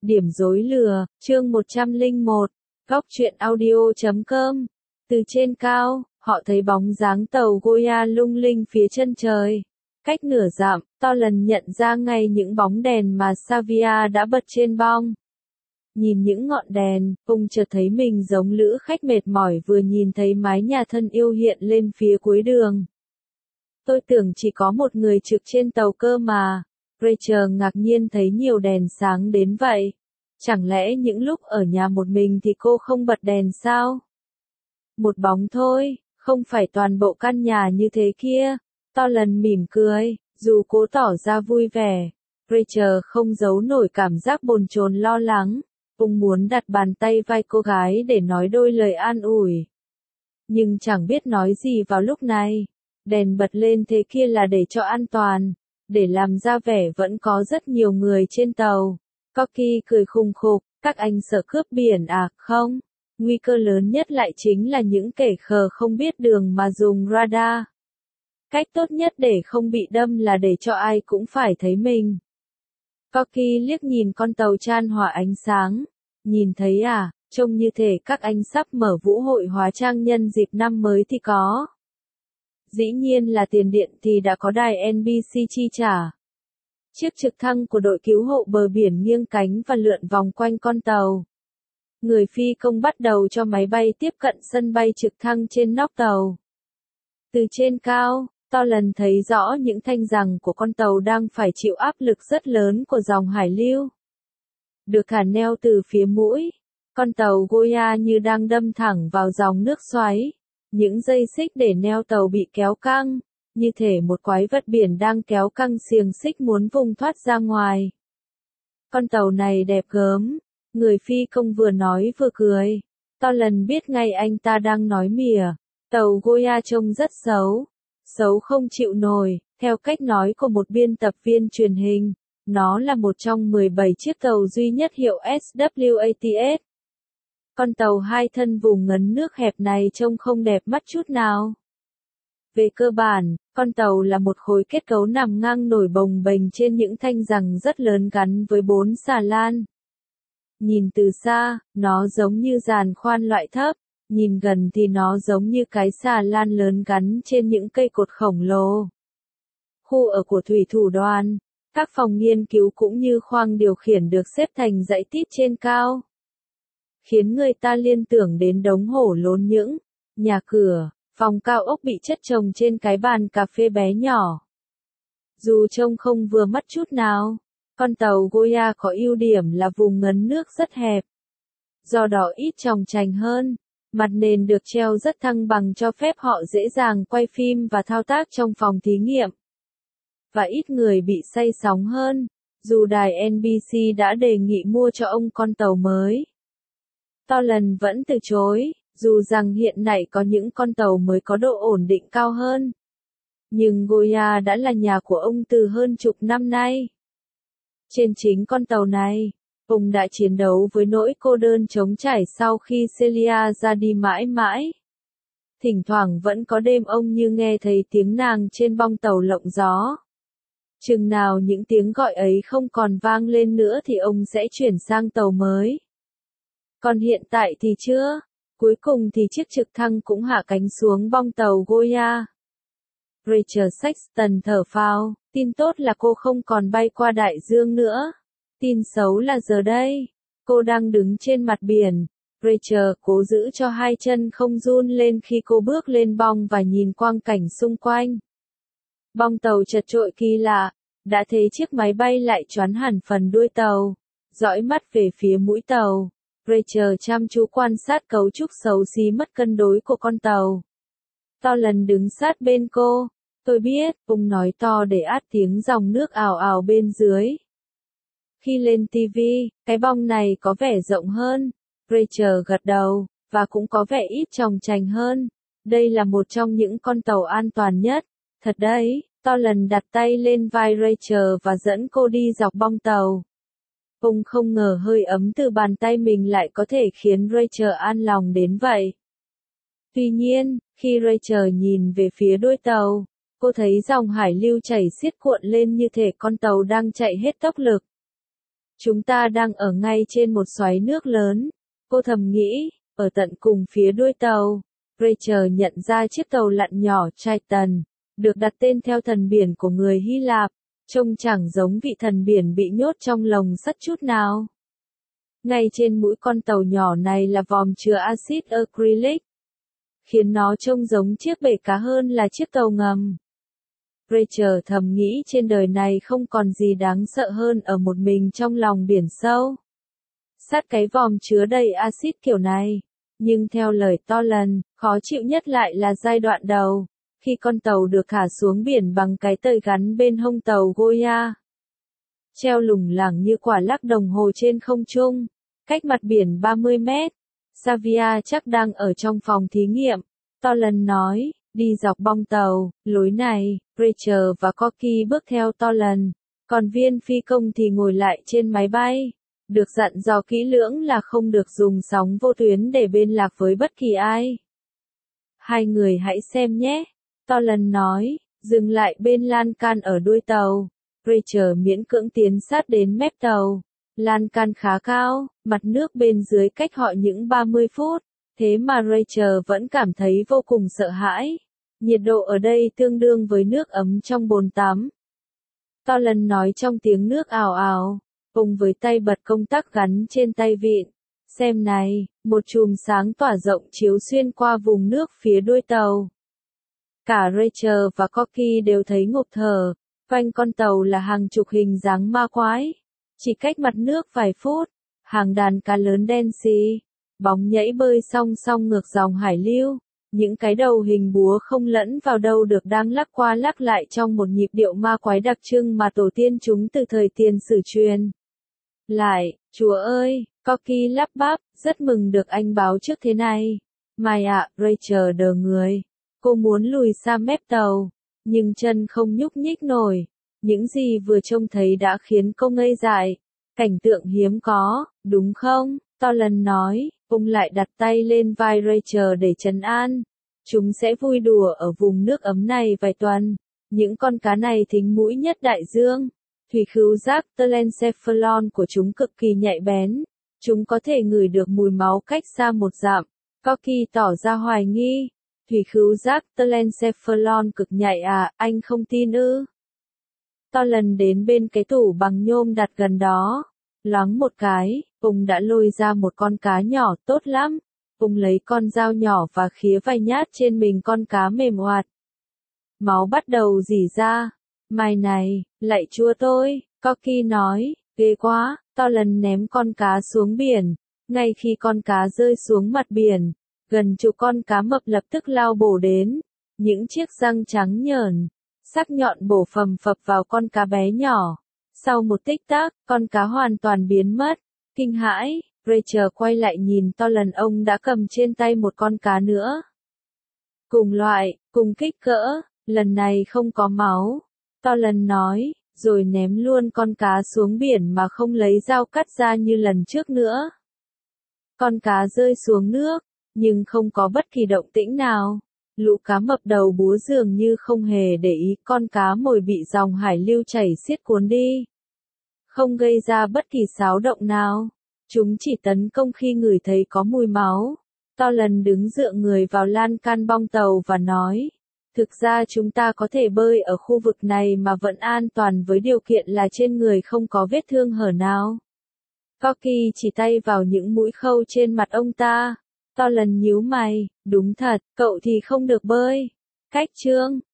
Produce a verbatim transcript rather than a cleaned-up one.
Điểm rối lừa, chương một trăm lẻ một, góc truyện audio chấm com. Từ trên cao, họ thấy bóng dáng tàu Goya lung linh phía chân trời. Cách nửa dặm, to lần nhận ra ngay những bóng đèn mà Xavier đã bật trên bong. Nhìn những ngọn đèn, ông chợt thấy mình giống lữ khách mệt mỏi vừa nhìn thấy mái nhà thân yêu hiện lên phía cuối đường. Tôi tưởng chỉ có một người trực trên tàu cơ mà. Rachel ngạc nhiên thấy nhiều đèn sáng đến vậy. Chẳng lẽ những lúc ở nhà một mình thì cô không bật đèn sao? Một bóng thôi, không phải toàn bộ căn nhà như thế kia. To lần mỉm cười, dù cố tỏ ra vui vẻ. Rachel không giấu nổi cảm giác bồn chồn lo lắng. Ông muốn đặt bàn tay vai cô gái để nói đôi lời an ủi. Nhưng chẳng biết nói gì vào lúc này. Đèn bật lên thế kia là để cho an toàn. Để làm ra vẻ vẫn có rất nhiều người trên tàu. Corky cười khùng khục, các anh sợ cướp biển à, không? Nguy cơ lớn nhất lại chính là những kẻ khờ không biết đường mà dùng radar. Cách tốt nhất để không bị đâm là để cho ai cũng phải thấy mình. Corky liếc nhìn con tàu chan hòa ánh sáng. Nhìn thấy à, trông như thể các anh sắp mở vũ hội hóa trang nhân dịp năm mới thì có. Dĩ nhiên là tiền điện thì đã có đài en bê xê chi trả. Chiếc trực thăng của đội cứu hộ bờ biển nghiêng cánh và lượn vòng quanh con tàu. Người phi công bắt đầu cho máy bay tiếp cận sân bay trực thăng trên nóc tàu. Từ trên cao, to lần thấy rõ những thanh giằng của con tàu đang phải chịu áp lực rất lớn của dòng hải lưu. Được thả neo từ phía mũi, con tàu Goya như đang đâm thẳng vào dòng nước xoáy. Những dây xích để neo tàu bị kéo căng, như thể một quái vật biển đang kéo căng xiềng xích muốn vùng thoát ra ngoài. Con tàu này đẹp gớm, người phi công vừa nói vừa cười. To lần biết ngay anh ta đang nói mỉa. Tàu Goya trông rất xấu, xấu không chịu nổi, theo cách nói của một biên tập viên truyền hình. Nó là một trong mười bảy chiếc tàu duy nhất hiệu ét vê a tê ét. Con tàu hai thân vùng ngấn nước hẹp này trông không đẹp mắt chút nào. Về cơ bản, con tàu là một khối kết cấu nằm ngang nổi bồng bềnh trên những thanh giằng rất lớn gắn với bốn xà lan. Nhìn từ xa, nó giống như giàn khoan loại thấp, nhìn gần thì nó giống như cái xà lan lớn gắn trên những cây cột khổng lồ. Khu ở của thủy thủ đoàn, các phòng nghiên cứu cũng như khoang điều khiển được xếp thành dãy tít trên cao. Khiến người ta liên tưởng đến đống hổ lốn những nhà cửa, phòng cao ốc bị chất chồng trên cái bàn cà phê bé nhỏ. Dù trông không vừa mắt chút nào, con tàu Goya có ưu điểm là vùng ngấn nước rất hẹp. Do đó ít chòng chành hơn, mặt nền được treo rất thăng bằng cho phép họ dễ dàng quay phim và thao tác trong phòng thí nghiệm. Và ít người bị say sóng hơn, dù đài en bê xê đã đề nghị mua cho ông con tàu mới. To lần vẫn từ chối, dù rằng hiện nay có những con tàu mới có độ ổn định cao hơn. Nhưng Goya đã là nhà của ông từ hơn chục năm nay. Trên chính con tàu này, ông đã chiến đấu với nỗi cô đơn trống trải sau khi Celia ra đi mãi mãi. Thỉnh thoảng vẫn có đêm ông như nghe thấy tiếng nàng trên bong tàu lộng gió. Chừng nào những tiếng gọi ấy không còn vang lên nữa thì ông sẽ chuyển sang tàu mới. Còn hiện tại thì chưa. Cuối cùng thì chiếc trực thăng cũng hạ cánh xuống bong tàu Goya. Rachel Sexton thở phào, tin tốt là cô không còn bay qua đại dương nữa. Tin xấu là giờ đây, cô đang đứng trên mặt biển. Rachel cố giữ cho hai chân không run lên khi cô bước lên bong và nhìn quang cảnh xung quanh. Bong tàu chật chội kỳ lạ, đã thấy chiếc máy bay lại choán hẳn phần đuôi tàu, dõi mắt về phía mũi tàu. Rachel chăm chú quan sát cấu trúc xấu xí mất cân đối của con tàu. To lần đứng sát bên cô. Tôi biết, ông nói to để át tiếng dòng nước ào ào bên dưới. Khi lên ti vi, cái bong này có vẻ rộng hơn. Rachel gật đầu, và cũng có vẻ ít chòng chành hơn. Đây là một trong những con tàu an toàn nhất. Thật đấy, to lần đặt tay lên vai Rachel và dẫn cô đi dọc bong tàu. Ông không ngờ hơi ấm từ bàn tay mình lại có thể khiến Rachel an lòng đến vậy. Tuy nhiên, khi Rachel nhìn về phía đuôi tàu, cô thấy dòng hải lưu chảy xiết cuộn lên như thể con tàu đang chạy hết tốc lực. Chúng ta đang ở ngay trên một xoáy nước lớn. Cô thầm nghĩ, ở tận cùng phía đuôi tàu. Rachel nhận ra chiếc tàu lặn nhỏ Triton, được đặt tên theo thần biển của người Hy Lạp, trông chẳng giống vị thần biển bị nhốt trong lồng sắt chút nào. Ngay trên mũi con tàu nhỏ này là vòm chứa axit acrylic, khiến nó trông giống chiếc bể cá hơn là chiếc tàu ngầm. Rachel thầm nghĩ trên đời này không còn gì đáng sợ hơn ở một mình trong lòng biển sâu. Sát cái vòm chứa đầy axit kiểu này. Nhưng theo lời Toland, khó chịu nhất lại là giai đoạn đầu, khi con tàu được thả xuống biển bằng cái tời gắn bên hông tàu Goya. Treo lủng lẳng như quả lắc đồng hồ trên không trung, cách mặt biển ba mươi mét. Xavier chắc đang ở trong phòng thí nghiệm. Toland nói, đi dọc bong tàu, lối này. Rachel và Corky bước theo Toland, còn viên phi công thì ngồi lại trên máy bay. Được dặn dò kỹ lưỡng là không được dùng sóng vô tuyến để liên lạc với bất kỳ ai. Hai người hãy xem nhé. Toland nói, dừng lại bên lan can ở đuôi tàu. Rachel miễn cưỡng tiến sát đến mép tàu. Lan can khá cao, mặt nước bên dưới cách họ những ba mươi phút. Thế mà Rachel vẫn cảm thấy vô cùng sợ hãi. Nhiệt độ ở đây tương đương với nước ấm trong bồn tắm. Toland nói trong tiếng nước ào ào. Cùng với tay bật công tắc gắn trên tay vịn. Xem này, một chùm sáng tỏa rộng chiếu xuyên qua vùng nước phía đuôi tàu. Cả Rachel và Corky đều thấy ngộp thở. Quanh con tàu là hàng chục hình dáng ma quái. Chỉ cách mặt nước vài phút, hàng đàn cá lớn đen xì, bóng nhảy bơi song song ngược dòng hải lưu. Những cái đầu hình búa không lẫn vào đâu được đang lắc qua lắc lại trong một nhịp điệu ma quái đặc trưng mà tổ tiên chúng từ thời tiền sử truyền lại. Chúa ơi, Corky lắp bắp, rất mừng được anh báo trước thế này. Mai ạ, Rachel đờ người. Cô muốn lùi xa mép tàu, nhưng chân không nhúc nhích nổi. Những gì vừa trông thấy đã khiến cô ngây dại. Cảnh tượng hiếm có, đúng không? Toland nói, ông lại đặt tay lên vai Rachel để trấn an. Chúng sẽ vui đùa ở vùng nước ấm này vài tuần. Những con cá này thính mũi nhất đại dương. Thủy khứu giác telencephalon của chúng cực kỳ nhạy bén. Chúng có thể ngửi được mùi máu cách xa một dặm. Corky tỏ ra hoài nghi. Thủy khứu giác telencephalon cực nhạy à, anh không tin ư? Toland đến bên cái tủ bằng nhôm đặt gần đó. Loáng một cái, ông đã lôi ra một con cá nhỏ tốt lắm. Ông lấy con dao nhỏ và khía vài nhát trên mình con cá mềm oạt. Máu bắt đầu rỉ ra. Mai này, lạy chúa tôi, Corky nói, ghê quá. Toland ném con cá xuống biển. Ngay khi con cá rơi xuống mặt biển, gần chục con cá mập lập tức lao bổ đến. Những chiếc răng trắng nhởn, sắc nhọn bổ phầm phập vào con cá bé nhỏ. Sau một tích tắc, con cá hoàn toàn biến mất. Kinh hãi, Rachel quay lại nhìn Toland, ông đã cầm trên tay một con cá nữa. Cùng loại, cùng kích cỡ, lần này không có máu. Toland nói, rồi ném luôn con cá xuống biển mà không lấy dao cắt ra như lần trước nữa. Con cá rơi xuống nước, nhưng không có bất kỳ động tĩnh nào. Lũ cá mập đầu búa dường như không hề để ý con cá mồi bị dòng hải lưu chảy xiết cuốn đi. Không gây ra bất kỳ xáo động nào. Chúng chỉ tấn công khi ngửi thấy có mùi máu. Toland đứng dựa người vào lan can bong tàu và nói, thực ra chúng ta có thể bơi ở khu vực này mà vẫn an toàn với điều kiện là trên người không có vết thương hở nào. Corky chỉ tay vào những mũi khâu trên mặt ông ta. Toland nhíu mày, đúng thật, cậu thì không được bơi. Cách chương